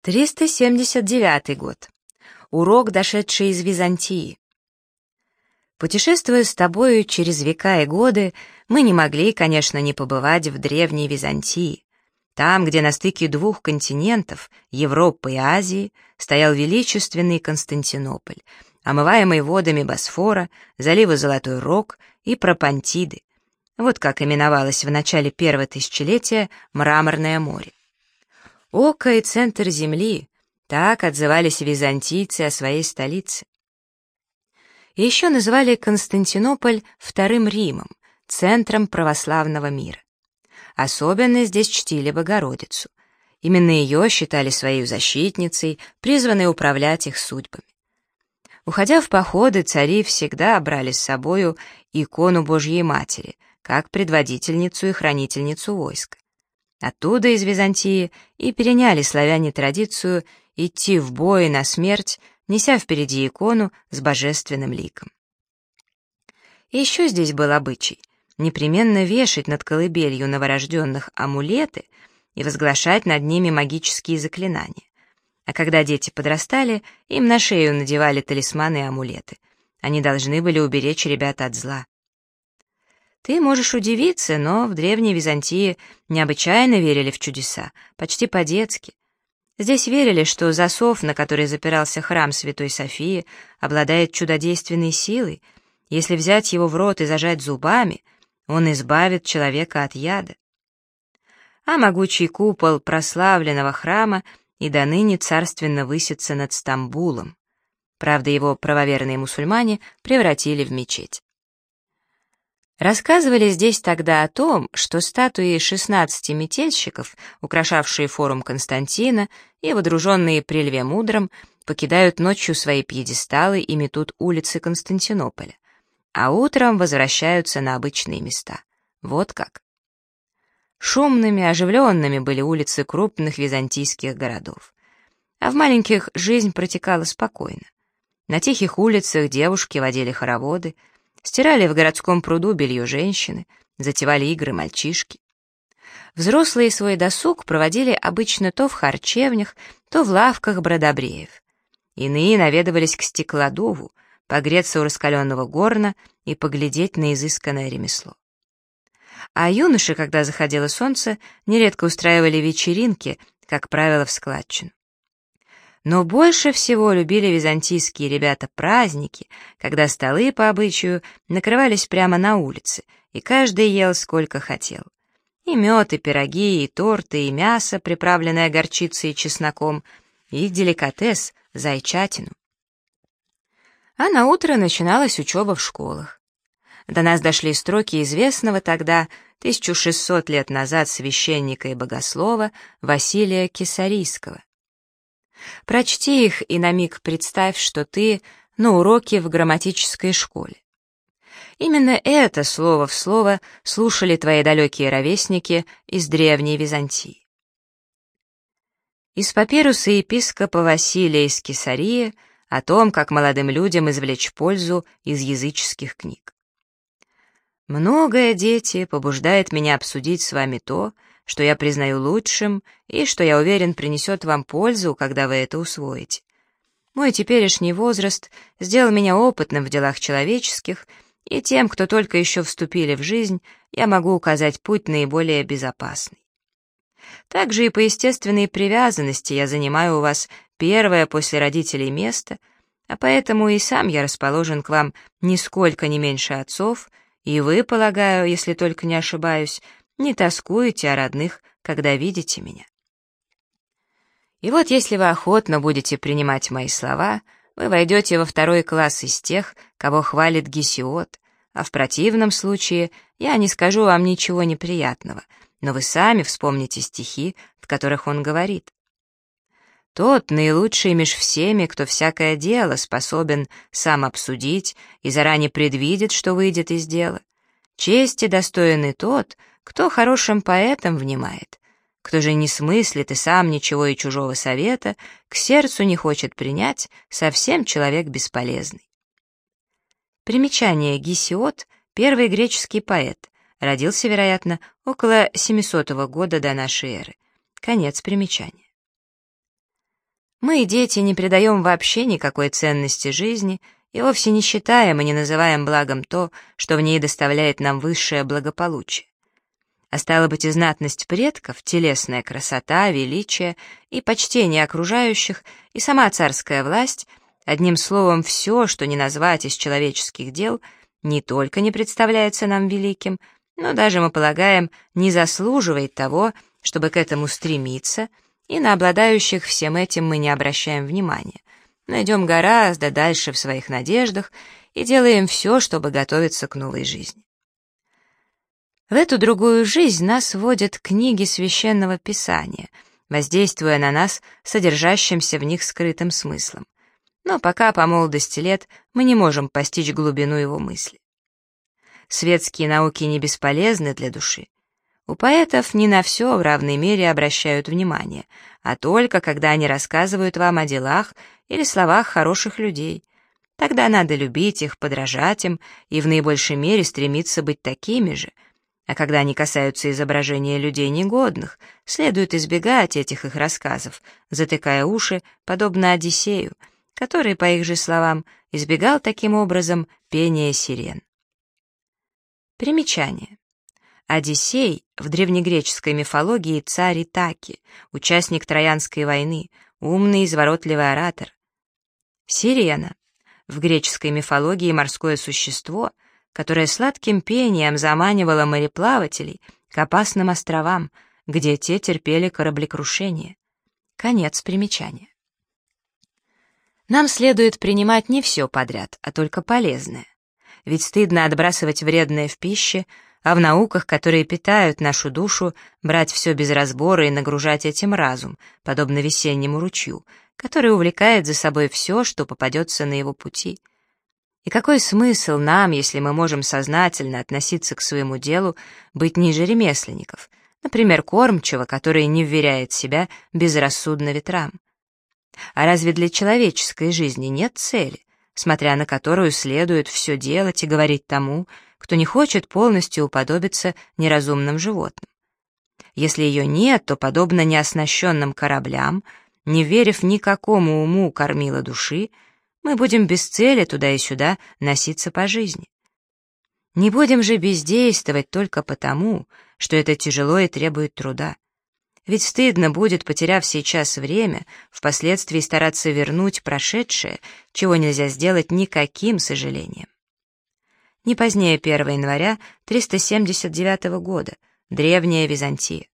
379 год. Урок, дошедший из Византии. Путешествуя с тобою через века и годы, мы не могли, конечно, не побывать в древней Византии. Там, где на стыке двух континентов, Европы и Азии, стоял величественный Константинополь, омываемый водами Босфора, залива Золотой Рог и Пропонтиды. Вот как именовалось в начале первого тысячелетия Мраморное море. Око и центр земли — так отзывались византийцы о своей столице. И еще называли Константинополь Вторым Римом, центром православного мира. Особенно здесь чтили Богородицу. Именно ее считали своей защитницей, призванной управлять их судьбами. Уходя в походы, цари всегда брали с собою икону Божьей Матери, как предводительницу и хранительницу войска. Оттуда, из Византии, и переняли славяне традицию идти в бой на смерть, неся впереди икону с божественным ликом. И еще здесь был обычай непременно вешать над колыбелью новорожденных амулеты и возглашать над ними магические заклинания. А когда дети подрастали, им на шею надевали талисманы и амулеты. Они должны были уберечь ребят от зла. Ты можешь удивиться, но в Древней Византии необычайно верили в чудеса, почти по-детски. Здесь верили, что засов, на который запирался храм Святой Софии, обладает чудодейственной силой. Если взять его в рот и зажать зубами, он избавит человека от яда. А могучий купол прославленного храма и доныне царственно высится над Стамбулом. Правда, его правоверные мусульмане превратили в мечеть. Рассказывали здесь тогда о том, что статуи 16 метельщиков, украшавшие форум Константина и водруженные при Льве Мудром, покидают ночью свои пьедесталы и метут улицы Константинополя, а утром возвращаются на обычные места. Вот как. Шумными, оживленными были улицы крупных византийских городов. А в маленьких жизнь протекала спокойно. На тихих улицах девушки водили хороводы, стирали в городском пруду белье женщины, затевали игры мальчишки. Взрослые свой досуг проводили обычно то в харчевнях, то в лавках бродобреев. Иные наведывались к стеклодуву, погреться у раскаленного горна и поглядеть на изысканное ремесло. А юноши, когда заходило солнце, нередко устраивали вечеринки, как правило, в складчину. Но больше всего любили византийские ребята праздники, когда столы, по обычаю, накрывались прямо на улице, и каждый ел сколько хотел. И мед, и пироги, и торты, и мясо, приправленное горчицей и чесноком, и деликатес — зайчатину. А на утро начиналась учеба в школах. До нас дошли строки известного тогда, 1600 лет назад, священника и богослова Василия Кесарийского. Прочти их и на миг представь, что ты на уроке в грамматической школе. Именно это слово в слово слушали твои далекие ровесники из Древней Византии. Из папируса епископа Василия из Кесарии о том, как молодым людям извлечь пользу из языческих книг. Многое, дети, побуждает меня обсудить с вами то, что я признаю лучшим и что, я уверен, принесет вам пользу, когда вы это усвоите. Мой теперешний возраст сделал меня опытным в делах человеческих, и тем, кто только еще вступили в жизнь, я могу указать путь наиболее безопасный. Также и по естественной привязанности я занимаю у вас первое после родителей место, а поэтому и сам я расположен к вам нисколько не меньше отцов, и вы, полагаю, если только не ошибаюсь, не тоскуете о родных, когда видите меня. И вот если вы охотно будете принимать мои слова, вы войдете во второй класс из тех, кого хвалит Гесиод, а в противном случае я не скажу вам ничего неприятного, но вы сами вспомните стихи, в которых он говорит. Тот наилучший меж всеми, кто всякое дело способен сам обсудить и заранее предвидит, что выйдет из дела. Чести достоин и тот, кто хорошим поэтам внимает, кто же не смыслит и сам ничего и чужого совета, к сердцу не хочет принять, совсем человек бесполезный. Примечание: Гесиод — первый греческий поэт, родился, вероятно, около 700 года до нашей эры. Конец примечания. Мы, дети, не придаем вообще никакой ценности жизни и вовсе не считаем и не называем благом то, что в ней доставляет нам высшее благополучие. А стало быть, и знатность предков, телесная красота, величие и почтение окружающих, и сама царская власть, одним словом, все, что не назвать из человеческих дел, не только не представляется нам великим, но даже, мы полагаем, не заслуживает того, чтобы к этому стремиться, и на обладающих всем этим мы не обращаем внимания, но идем гораздо дальше в своих надеждах и делаем все, чтобы готовиться к новой жизни. В эту другую жизнь нас вводят книги Священного Писания, воздействуя на нас содержащимся в них скрытым смыслом. Но пока по молодости лет мы не можем постичь глубину его мысли. Светские науки не бесполезны для души. У поэтов не на все в равной мере обращают внимание, а только когда они рассказывают вам о делах или словах хороших людей. Тогда надо любить их, подражать им и в наибольшей мере стремиться быть такими же. А когда они касаются изображения людей негодных, следует избегать этих их рассказов, затыкая уши, подобно Одиссею, который, по их же словам, избегал таким образом пения сирен. Примечание. Одиссей в древнегреческой мифологии царь Итаки, участник Троянской войны, умный и изворотливый оратор. Сирена в греческой мифологии морское существо, которое сладким пением заманивало мореплавателей к опасным островам, где те терпели кораблекрушение. Конец примечания. Нам следует принимать не все подряд, а только полезное. Ведь стыдно отбрасывать вредное в пище, а в науках, которые питают нашу душу, брать все без разбора и нагружать этим разум, подобно весеннему ручью, который увлекает за собой все, что попадется на его пути. И какой смысл нам, если мы можем сознательно относиться к своему делу, быть ниже ремесленников, например, кормчего, который не вверяет себя безрассудно ветрам? А разве для человеческой жизни нет цели, смотря на которую следует все делать и говорить тому, кто не хочет полностью уподобиться неразумным животным? Если ее нет, то, подобно неоснащенным кораблям, не верив никакому уму кормила души, мы будем без цели туда и сюда носиться по жизни. Не будем же бездействовать только потому, что это тяжело и требует труда. Ведь стыдно будет, потеряв сейчас время, впоследствии стараться вернуть прошедшее, чего нельзя сделать никаким сожалением. Не позднее 1 января 379 года, древняя Византия.